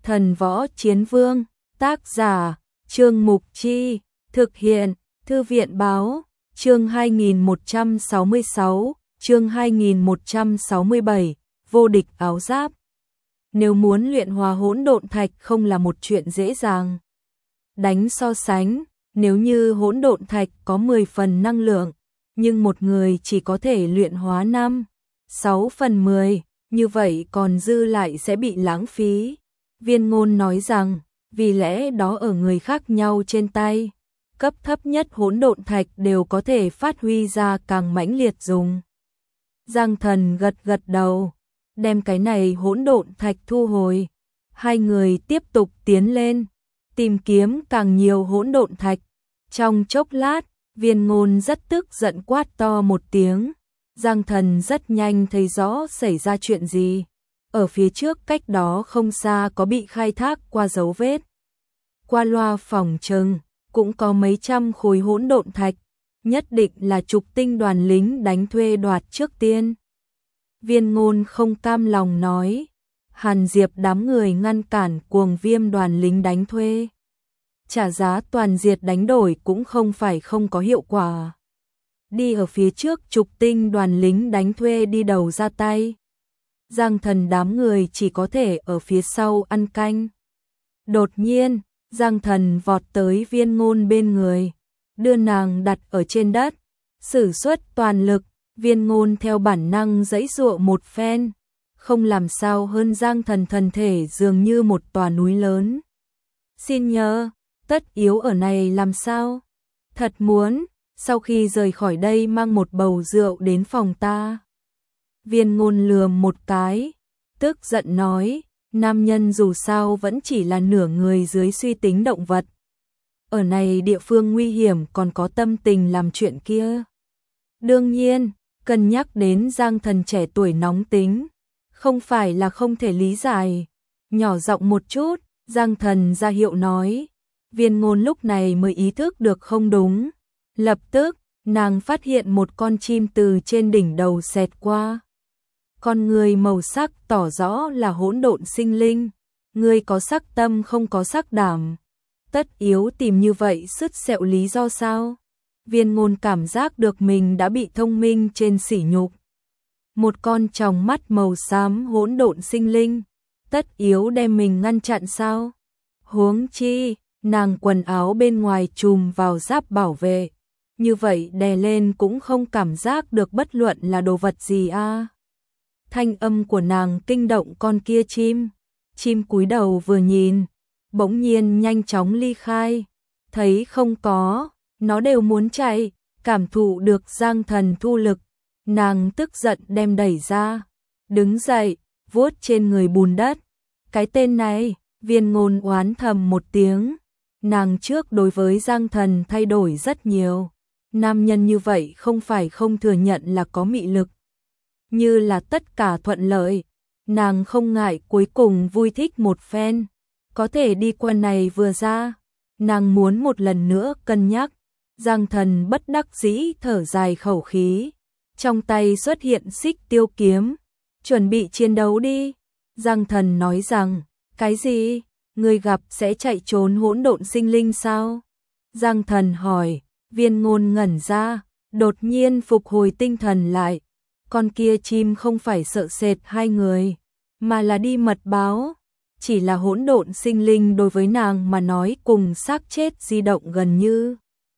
Thần Võ Chiến Vương, tác giả, Trương Mục Chi, thực hiện, Thư viện Báo, chương 2166, chương 2167, vô địch áo giáp. Nếu muốn luyện hóa hỗn độn thạch không là một chuyện dễ dàng. Đánh so sánh, nếu như hỗn độn thạch có 10 phần năng lượng, nhưng một người chỉ có thể luyện hóa 5, 6 phần 10, như vậy còn dư lại sẽ bị lãng phí. Viên Ngôn nói rằng, vì lẽ đó ở người khác nhau trên tay, cấp thấp nhất hỗn độn thạch đều có thể phát huy ra càng mãnh liệt dùng. Giang Thần gật gật đầu, đem cái này hỗn độn thạch thu hồi. Hai người tiếp tục tiến lên, tìm kiếm càng nhiều hỗn độn thạch. Trong chốc lát, Viên Ngôn rất tức giận quát to một tiếng. Giang Thần rất nhanh thấy rõ xảy ra chuyện gì. Ở phía trước cách đó không xa có bị khai thác qua dấu vết. Qua loa phỏng chừng cũng có mấy trăm khối hỗn độn thạch, nhất định là Trục Tinh đoàn lính đánh thuê đoạt trước tiên. Viên Ngôn không cam lòng nói, Hàn Diệp đám người ngăn cản Cuồng Viêm đoàn lính đánh thuê. Trả giá toàn diệt đánh đổi cũng không phải không có hiệu quả. Đi ở phía trước Trục Tinh đoàn lính đánh thuê đi đầu ra tay. Giang Thần đám người chỉ có thể ở phía sau ăn canh. Đột nhiên, Giang Thần vọt tới Viên Ngôn bên người, đưa nàng đặt ở trên đất, sử xuất toàn lực. Viên Ngôn theo bản năng giãy giụa một phen, không làm sao hơn Giang Thần thân thể dường như một tòa núi lớn. Xin nhờ, tất yếu ở này làm sao? Thật muốn, sau khi rời khỏi đây mang một bầu rượu đến phòng ta. Viên Ngôn lườm một cái, tức giận nói, nam nhân dù sao vẫn chỉ là nửa người dưới suy tính động vật. Ở này địa phương nguy hiểm còn có tâm tình làm chuyện kia. Đương nhiên, cân nhắc đến Giang Thần trẻ tuổi nóng tính, không phải là không thể lý giải. Nhỏ giọng một chút, Giang Thần ra hiệu nói. Viên Ngôn lúc này mới ý thức được không đúng. Lập tức, nàng phát hiện một con chim từ trên đỉnh đầu xẹt qua. Con người màu sắc tỏ rõ là hỗn độn sinh linh. Người có sắc tâm không có sắc đảm. Tất yếu tìm như vậy sứt sẹo lý do sao? Viên Ngôn cảm giác được mình đã bị thông minh trên sỉ nhục. Một con tròng mắt màu xám hỗn độn sinh linh, tất yếu đem mình ngăn chặn sao? Huống chi, nàng quần áo bên ngoài trùm vào giáp bảo vệ, như vậy đè lên cũng không cảm giác được bất luận là đồ vật gì a. Thanh âm của nàng kinh động con kia chim. Chim cúi đầu vừa nhìn, bỗng nhiên nhanh chóng ly khai, thấy không có, nó đều muốn chạy. Cảm thụ được Giang Thần thu lực, nàng tức giận đem đẩy ra, đứng dậy, vuốt trên người bùn đất. Cái tên này, Viên Ngôn oán thầm một tiếng. Nàng trước đối với Giang Thần thay đổi rất nhiều. Nam nhân như vậy không phải không thừa nhận là có mị lực. Như là tất cả thuận lợi, nàng không ngại cuối cùng vui thích một phen. Có thể đi qua này vừa ra, nàng muốn một lần nữa cân nhắc. Giang Thần bất đắc dĩ thở dài khẩu khí, trong tay xuất hiện xích tiêu kiếm, chuẩn bị chiến đấu đi. Giang Thần nói rằng, cái gì? Người gặp sẽ chạy trốn hỗn độn sinh linh sao? Giang Thần hỏi. Viên Ngôn ngẩn ra, đột nhiên phục hồi tinh thần lại. Con kia chim không phải sợ sệt hai người, mà là đi mật báo. Chỉ là hỗn độn sinh linh đối với nàng mà nói cùng xác chết di động gần như.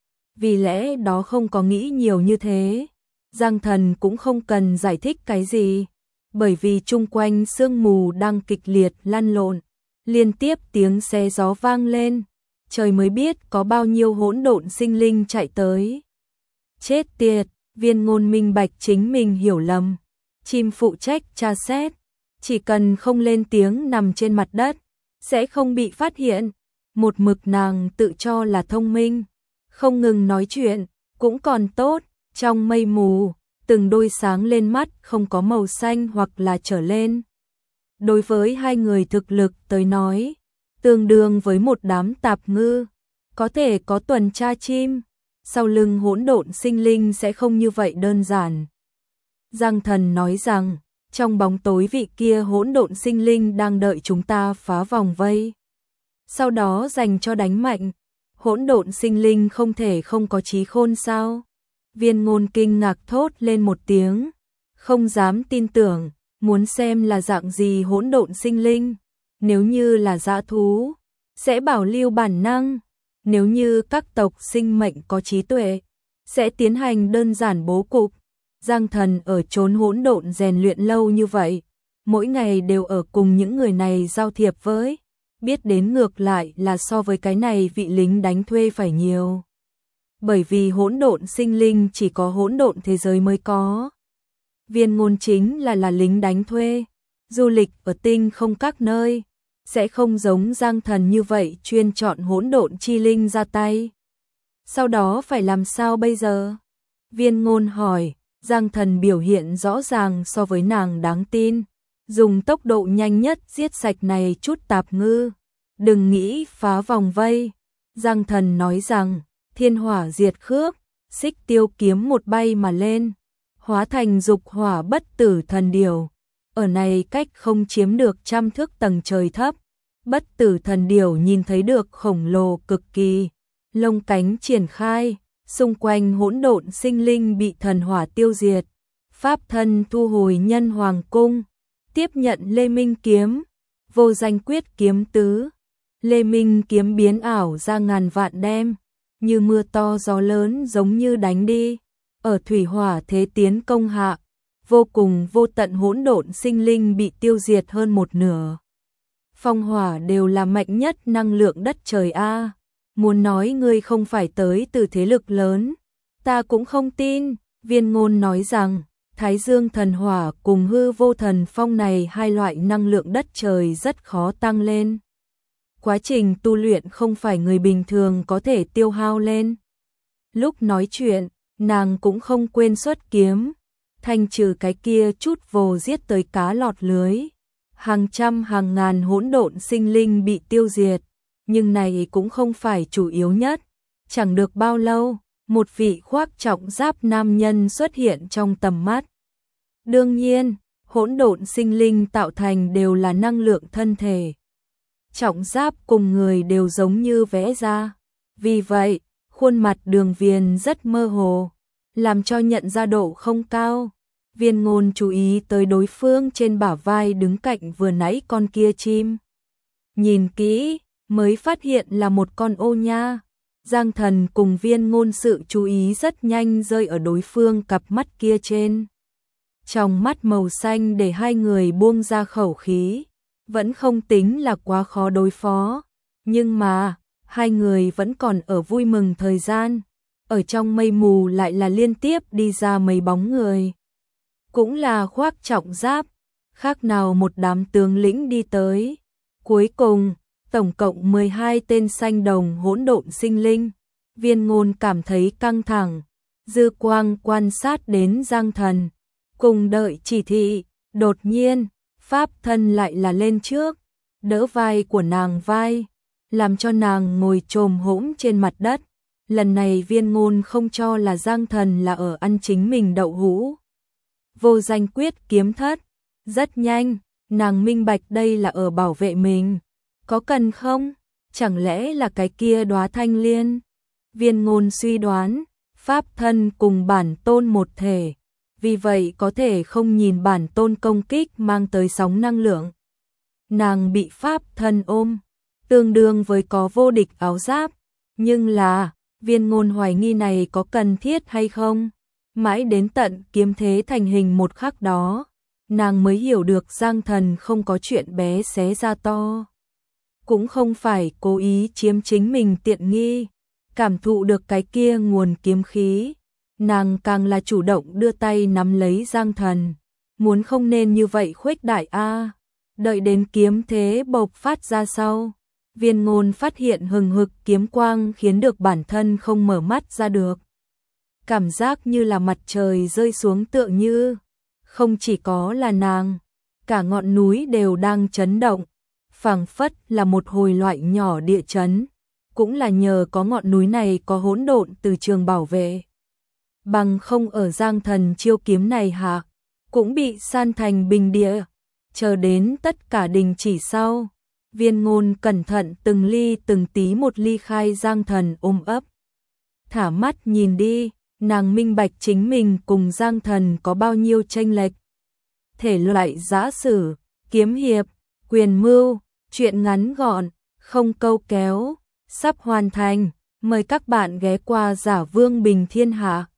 Vì lẽ đó không có nghĩ nhiều như thế. Giang Thần cũng không cần giải thích cái gì, bởi vì chung quanh sương mù đang kịch liệt lăn lộn, liên tiếp tiếng xe gió vang lên, trời mới biết có bao nhiêu hỗn độn sinh linh chạy tới. Chết tiệt, Viên Ngôn minh bạch chính mình hiểu lầm. Chim phụ trách tra xét, chỉ cần không lên tiếng nằm trên mặt đất, sẽ không bị phát hiện. Một mực nàng tự cho là thông minh, không ngừng nói chuyện, cũng còn tốt. Trong mây mù, từng đôi sáng lên mắt không có màu xanh hoặc là trở lên. Đối với hai người thực lực tới nói, tương đương với một đám tạp ngư, có thể có tuần tra chim. Sau lưng hỗn độn sinh linh sẽ không như vậy đơn giản. Giang Thần nói rằng, Trong bóng tối vị kia hỗn độn sinh linh đang đợi chúng ta phá vòng vây. Sau đó dành cho đánh mạnh. Hỗn độn sinh linh không thể không có trí khôn sao? Viên Ngôn kinh ngạc thốt lên một tiếng, không dám tin tưởng, muốn xem là dạng gì hỗn độn sinh linh. Nếu như là dã thú, sẽ bảo lưu bản năng. Nếu như các tộc sinh mệnh có trí tuệ, sẽ tiến hành đơn giản bố cục. Giang Thần ở chốn hỗn độn rèn luyện lâu như vậy, mỗi ngày đều ở cùng những người này giao thiệp với, biết đến ngược lại là so với cái này vị lính đánh thuê phải nhiều. Bởi vì hỗn độn sinh linh chỉ có hỗn độn thế giới mới có. Viên Ngôn chính là lính đánh thuê, du lịch ở tinh không các nơi, sẽ không giống Giang Thần như vậy chuyên chọn hỗn độn chi linh ra tay. Sau đó phải làm sao bây giờ? Viên Ngôn hỏi. Giang Thần biểu hiện rõ ràng so với nàng đáng tin, dùng tốc độ nhanh nhất giết sạch này chút tạp ngư, đừng nghĩ phá vòng vây. Giang Thần nói rằng, thiên hỏa diệt khước, xích tiêu kiếm một bay mà lên, hóa thành dục hỏa bất tử thần điểu. Ở này cách không chiếm được 100 thước tầng trời thấp, bất tử thần điểu nhìn thấy được khổng lồ cực kỳ, lông cánh triển khai. Xung quanh hỗn độn sinh linh bị thần hỏa tiêu diệt, pháp thân thu hồi nhân hoàng cung, tiếp nhận Lê Minh kiếm, vô danh quyết kiếm tứ. Lê Minh kiếm biến ảo ra ngàn vạn đem, như mưa to gió lớn giống như đánh đi, ở thủy hỏa thế tiến công hạ, vô cùng vô tận hỗn độn sinh linh bị tiêu diệt hơn một nửa. Phong hỏa đều là mạnh nhất năng lượng đất trời a. Muốn nói ngươi không phải tới từ thế lực lớn, ta cũng không tin. Viên Ngôn nói rằng, Thái Dương thần hỏa cùng hư vô thần phong này hai loại năng lượng đất trời rất khó tăng lên. Quá trình tu luyện không phải người bình thường có thể tiêu hao lên. Lúc nói chuyện, nàng cũng không quên xuất kiếm, thanh trừ cái kia chút vồ giết tới cá lọt lưới. Hàng trăm hàng ngàn hỗn độn sinh linh bị tiêu diệt. Nhưng này cũng không phải chủ yếu nhất. Chẳng được bao lâu, một vị khoác trọng giáp nam nhân xuất hiện trong tầm mắt. Đương nhiên, hỗn độn sinh linh tạo thành đều là năng lượng thân thể. Trọng giáp cùng người đều giống như vẽ ra. Vì vậy, khuôn mặt Đường Viền rất mơ hồ, làm cho nhận ra độ không cao. Viên Ngôn chú ý tới đối phương trên bả vai đứng cạnh vừa nãy con kia chim. Nhìn kỹ, mới phát hiện là một con ô nha. Giang Thần cùng Viên Ngôn sự chú ý rất nhanh rơi ở đối phương cặp mắt kia trên. Trong mắt màu xanh để hai người buông ra khẩu khí, vẫn không tính là quá khó đối phó. Nhưng mà, hai người vẫn còn ở vui mừng thời gian. Ở trong mây mù lại là liên tiếp đi ra mấy bóng người. Cũng là khoác trọng giáp, khác nào một đám tướng lĩnh đi tới. Cuối cùng, tổng cộng 12 tên xanh đồng hỗn độn sinh linh. Viên Ngôn cảm thấy căng thẳng, dư quang quan sát đến Giang Thần, cùng đợi chỉ thị. Đột nhiên, pháp thân lại là lên trước, đỡ vai của nàng vai, làm cho nàng ngồi chồm hổm trên mặt đất. Lần này Viên Ngôn không cho là Giang Thần là ở ăn chính mình đậu hũ. Vô danh quyết kiếm thất, rất nhanh, nàng minh bạch đây là ở bảo vệ mình. Có cần không? Chẳng lẽ là cái kia đóa thanh liên? Viên Ngôn suy đoán, pháp thân cùng bản tôn một thể, vì vậy có thể không nhìn bản tôn công kích mang tới sóng năng lượng. Nàng bị pháp thân ôm, tương đương với có vô địch áo giáp, nhưng là, Viên Ngôn hoài nghi này có cần thiết hay không? Mãi đến tận kiếm thế thành hình một khắc đó, nàng mới hiểu được Giang Thần không có chuyện bé xé ra to. Cũng không phải cố ý chiếm chính mình tiện nghi, cảm thụ được cái kia nguồn kiếm khí, nàng càng là chủ động đưa tay nắm lấy Giang Thần, muốn không nên như vậy khuếch đại a. Đợi đến kiếm thế bộc phát ra sau, Viên Ngôn phát hiện hừng hực kiếm quang khiến được bản thân không mở mắt ra được. Cảm giác như là mặt trời rơi xuống tựa như, không chỉ có là nàng, cả ngọn núi đều đang chấn động. Phảng phất là một hồi loại nhỏ địa chấn, cũng là nhờ có ngọn núi này có hỗn độn từ trường bảo vệ. Bằng không ở Giang Thần chiêu kiếm này hạ, cũng bị san thành bình địa, chờ đến tất cả đình chỉ sau. Viên Ngôn cẩn thận từng ly từng tí một ly khai Giang Thần ôm ấp. Thả mắt nhìn đi, nàng minh bạch chính mình cùng Giang Thần có bao nhiêu chênh lệch. Thể loại giã sử, kiếm hiệp, quyền mưu, truyện ngắn gọn, không câu kéo, sắp hoàn thành. Mời các bạn ghé qua Giả Vương Bình Thiên Hạ.